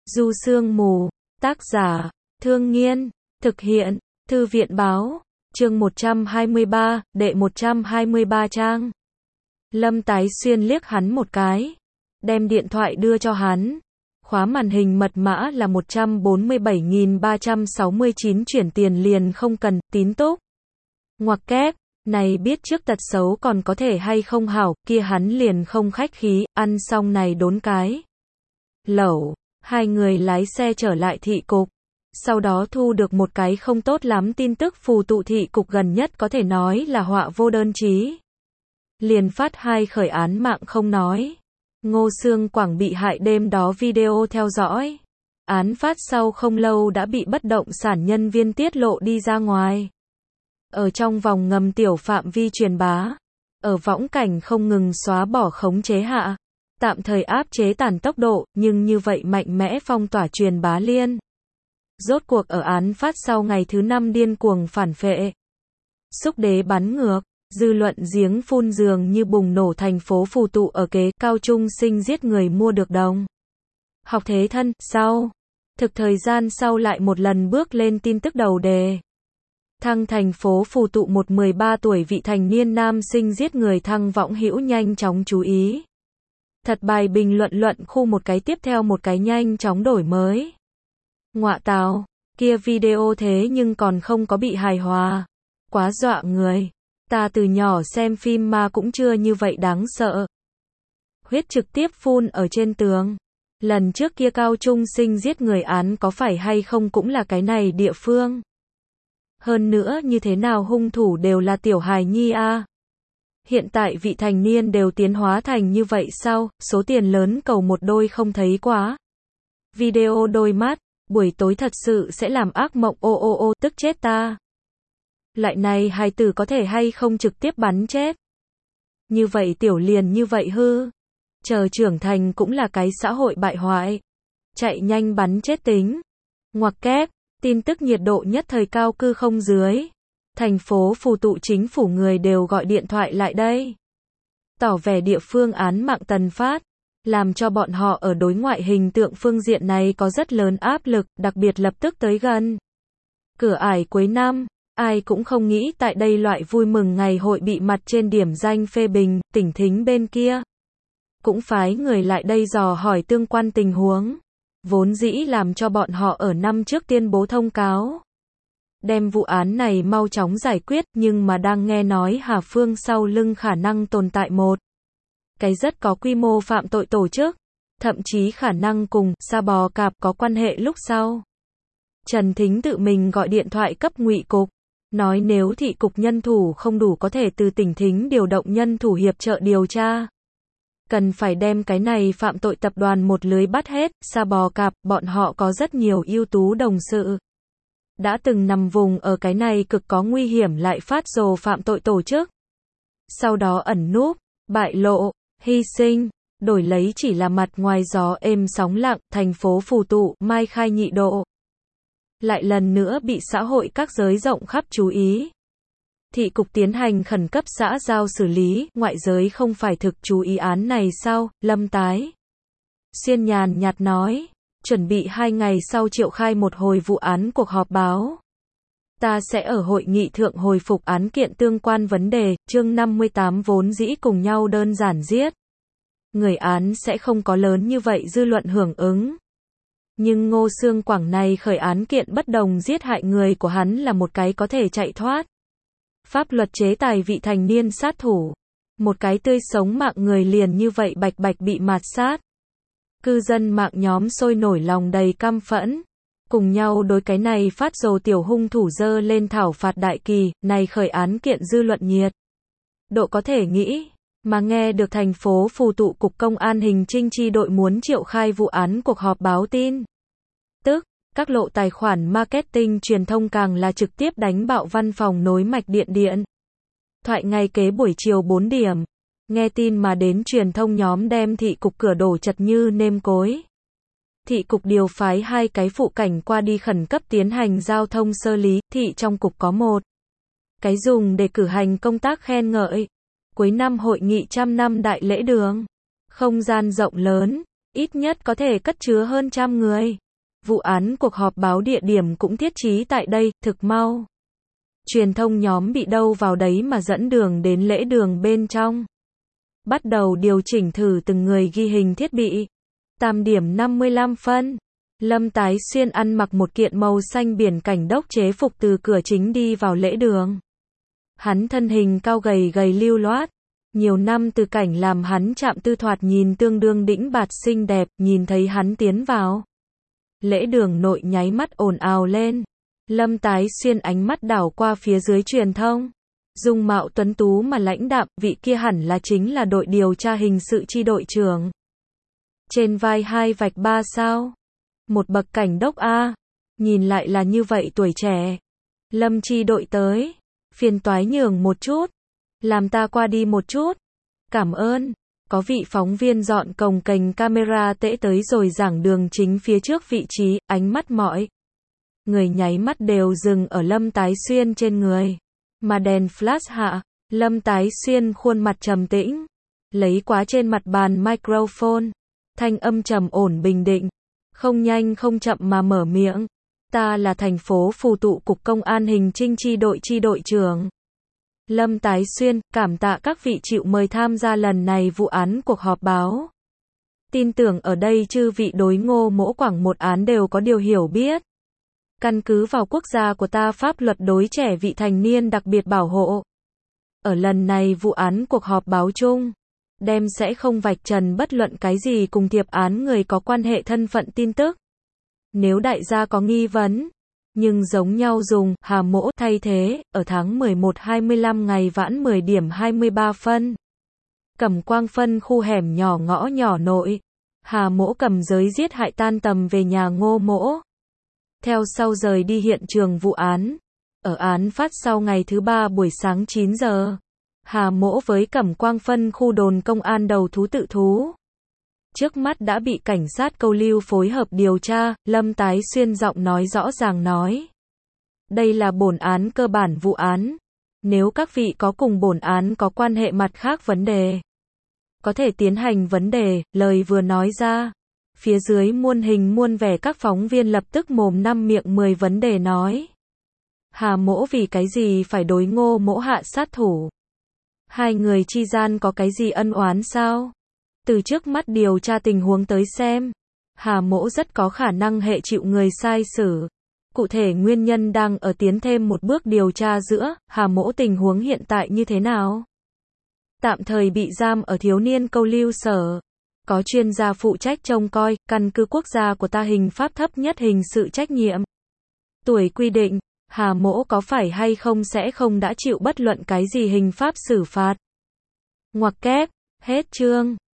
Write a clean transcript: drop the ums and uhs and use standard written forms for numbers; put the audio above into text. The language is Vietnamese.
Du Sương Mù, tác giả, Thương Nghiên, thực hiện, Thư viện Báo, chương 123, đệ 123 trang. Lâm Tái Xuyên liếc hắn một cái, đem điện thoại đưa cho hắn. Khóa màn hình mật mã là 147.369, chuyển tiền liền không cần, tín túc. Ngoặc kép, này biết trước tật xấu còn có thể hay không hảo, kia hắn liền không khách khí, ăn xong này đốn cái lẩu, hai người lái xe trở lại thị cục. Sau đó thu được một cái không tốt lắm tin tức, phù tụ thị cục gần nhất có thể nói là họa vô đơn chí. Liền phát 2 khởi án mạng không nói. Ngô Sương Quảng bị hại đêm đó video theo dõi. Án phát sau không lâu đã bị bất động sản nhân viên tiết lộ đi ra ngoài. Ở trong vòng ngầm tiểu phạm vi truyền bá. Ở võng cảnh không ngừng xóa bỏ khống chế hạ. Tạm thời áp chế tản tốc độ, nhưng như vậy mạnh mẽ phong tỏa truyền bá liên. Rốt cuộc ở án phát sau ngày thứ 5 điên cuồng phản phệ. Xúc đế bắn ngược, dư luận giếng phun dường như bùng nổ, thành phố phù tụ ở kế cao trung sinh giết người mua được đồng. Học thế thân, sau. Thực thời gian sau lại một lần bước lên tin tức đầu đề. Thăng thành phố phù tụ một 13 tuổi vị thành niên nam sinh giết người, thăng võng hữu nhanh chóng chú ý. Thật bài bình luận khu một cái tiếp theo một cái nhanh chóng đổi mới. Ngọa tào, kia video thế nhưng còn không có bị hài hòa. Quá dọa người. Ta từ nhỏ xem phim ma cũng chưa như vậy đáng sợ. Huyết trực tiếp phun ở trên tường. Lần trước kia cao trung sinh giết người án có phải hay không cũng là cái này địa phương. Hơn nữa như thế nào hung thủ đều là tiểu hài nhi a. Hiện tại vị thành niên đều tiến hóa thành như vậy sao, số tiền lớn cầu một đôi không thấy quá. Video đôi mắt, buổi tối thật sự sẽ làm ác mộng, ô, tức chết ta. Lại này hài tử có thể hay không trực tiếp bắn chết. Như vậy tiểu liền như vậy hư. Chờ trưởng thành cũng là cái xã hội bại hoại. Chạy nhanh bắn chết tính. Ngoặc kép, tin tức nhiệt độ nhất thời cao cư không dưới. Thành phố phù tụ chính phủ người đều gọi điện thoại lại đây. Tỏ vẻ địa phương án mạng tần phát. Làm cho bọn họ ở đối ngoại hình tượng phương diện này có rất lớn áp lực, đặc biệt lập tức tới gần cửa ải cuối năm. Ai cũng không nghĩ tại đây loại vui mừng ngày hội bị mặt trên điểm danh phê bình. Tỉnh Thính bên kia cũng phái người lại đây dò hỏi tương quan tình huống. Vốn dĩ làm cho bọn họ ở năm trước tuyên bố thông cáo. Đem vụ án này mau chóng giải quyết, nhưng mà đang nghe nói Hà Phương sau lưng khả năng tồn tại một cái rất có quy mô phạm tội tổ chức. Thậm chí khả năng cùng Sa Bò Cạp có quan hệ lúc sau. Trần Thính tự mình gọi điện thoại cấp Ngụy cục. Nói nếu thị cục nhân thủ không đủ có thể từ tỉnh Thính điều động nhân thủ hiệp trợ điều tra. Cần phải đem cái này phạm tội tập đoàn một lưới bắt hết. Sa Bò Cạp, bọn họ có rất nhiều ưu tú đồng sự. Đã từng nằm vùng ở cái này cực có nguy hiểm lại phát rồ phạm tội tổ chức. Sau đó ẩn núp, bại lộ, hy sinh, đổi lấy chỉ là mặt ngoài gió êm sóng lặng, thành phố phù tụ, mai khai nhị độ. Lại lần nữa bị xã hội các giới rộng khắp chú ý. Thị cục tiến hành khẩn cấp xã giao xử lý, ngoại giới không phải thực chú ý án này sao, Lâm Tái Xuyên nhàn nhạt nói, chuẩn bị 2 ngày sau triệu khai một hồi vụ án cuộc họp báo. Ta sẽ ở hội nghị thượng hồi phục án kiện tương quan vấn đề, chương 58 vốn dĩ cùng nhau đơn giản giết. Người án sẽ không có lớn như vậy dư luận hưởng ứng. Nhưng Ngô Sương Quảng này khởi án kiện bất đồng giết hại người của hắn là một cái có thể chạy thoát. Pháp luật chế tài vị thành niên sát thủ. Một cái tươi sống mạng người liền như vậy bạch bạch bị mạt sát. Cư dân mạng nhóm sôi nổi lòng đầy căm phẫn. Cùng nhau đối cái này phát rồ tiểu hung thủ dơ lên thảo phạt đại kỳ, này khởi án kiện dư luận nhiệt độ có thể nghĩ. Mà nghe được thành phố phù tụ cục công an hình trinh chi đội muốn triệu khai vụ án cuộc họp báo tin tức, các lộ tài khoản marketing truyền thông càng là trực tiếp đánh bạo văn phòng nối mạch điện thoại ngay kế buổi chiều 4 điểm. Nghe tin mà đến truyền thông nhóm đem thị cục cửa đổ chật như nêm cối. Thị cục điều phái 2 cái phụ cảnh qua đi khẩn cấp tiến hành giao thông sơ lý. Thị trong cục có một cái dùng để cử hành công tác khen ngợi. Cuối năm hội nghị 100 năm đại lễ đường. Không gian rộng lớn. ít nhất có thể cất chứa hơn 100 người. Vụ án cuộc họp báo địa điểm cũng thiết trí tại đây, thực mau. Truyền thông nhóm bị đâu vào đấy mà dẫn đường đến lễ đường bên trong. Bắt đầu điều chỉnh thử từng người ghi hình thiết bị. 8 điểm 55 phân. Lâm Tái Xuyên ăn mặc một kiện màu xanh biển cảnh đốc chế phục từ cửa chính đi vào lễ đường. Hắn thân hình cao gầy gầy lưu loát. Nhiều năm từ cảnh làm hắn chạm tư thoạt nhìn tương đương đĩnh bạt xinh đẹp, nhìn thấy hắn tiến vào. Lễ đường nội nháy mắt ồn ào lên. Lâm Tái Xuyên ánh mắt đảo qua phía dưới truyền thông. Dung mạo tuấn tú mà lãnh đạm, vị kia hẳn là chính là đội điều tra hình sự chi đội trưởng. Trên vai 2/3 sao? Một bậc cảnh đốc A. Nhìn lại là như vậy tuổi trẻ. Lâm chi đội tới. Phiền toái nhường một chút. Làm ta qua đi một chút. Cảm ơn. Có vị phóng viên dọn cồng kềnh camera tễ tới rồi giảng đường chính phía trước vị trí, ánh mắt mọi người nháy mắt đều dừng ở Lâm Tái Xuyên trên người. Mà đèn flash hạ, Lâm Tái Xuyên khuôn mặt trầm tĩnh, lấy quá trên mặt bàn microphone, thanh âm trầm ổn bình định, không nhanh không chậm mà mở miệng. Ta là thành phố Phù Tụ Cục Công an Hình Trinh chi đội trưởng. Lâm Tái Xuyên, cảm tạ các vị chịu mời tham gia lần này vụ án cuộc họp báo. Tin tưởng ở đây chư vị đối Ngô Mỗ Quảng một án đều có điều hiểu biết. Căn cứ vào quốc gia của ta pháp luật đối trẻ vị thành niên đặc biệt bảo hộ. Ở lần này vụ án cuộc họp báo chung, đem sẽ không vạch trần bất luận cái gì cùng thiệp án người có quan hệ thân phận tin tức. Nếu đại gia có nghi vấn, nhưng giống nhau dùng Hà Mỗ thay thế, ở tháng 11 25 ngày vãn 10 điểm 23 phân. Cẩm Quang phân khu hẻm nhỏ ngõ nhỏ nội. Hà Mỗ cầm giới giết hại tan tầm về nhà Ngô Mỗ. Theo sau rời đi hiện trường vụ án. Ở án phát sau ngày thứ 3 buổi sáng 9 giờ. Hà Mỗ với Cẩm Quang phân khu đồn công an đầu thú tự thú. Trước mắt đã bị cảnh sát câu lưu phối hợp điều tra, Lâm Tái Xuyên giọng nói rõ ràng nói. Đây là bổn án cơ bản vụ án. Nếu các vị có cùng bổn án có quan hệ mặt khác vấn đề, có thể tiến hành vấn đề, lời vừa nói ra. Phía dưới muôn hình muôn vẻ các phóng viên lập tức mồm năm miệng 10 vấn đề nói. Hà Mỗ vì cái gì phải đối Ngô Mỗ hạ sát thủ? Hai người chi gian có cái gì ân oán sao? Từ trước mắt điều tra tình huống tới xem, Hà Mỗ rất có khả năng hệ chịu người sai xử. Cụ thể nguyên nhân đang ở tiến thêm một bước điều tra giữa, Hà Mỗ tình huống hiện tại như thế nào? Tạm thời bị giam ở thiếu niên câu lưu sở. Có chuyên gia phụ trách trông coi, căn cứ quốc gia của ta hình pháp thấp nhất hình sự trách nhiệm. Tuổi quy định, Hà Mỗ có phải hay không sẽ không đã chịu bất luận cái gì hình pháp xử phạt. Ngoặc kép, hết chương.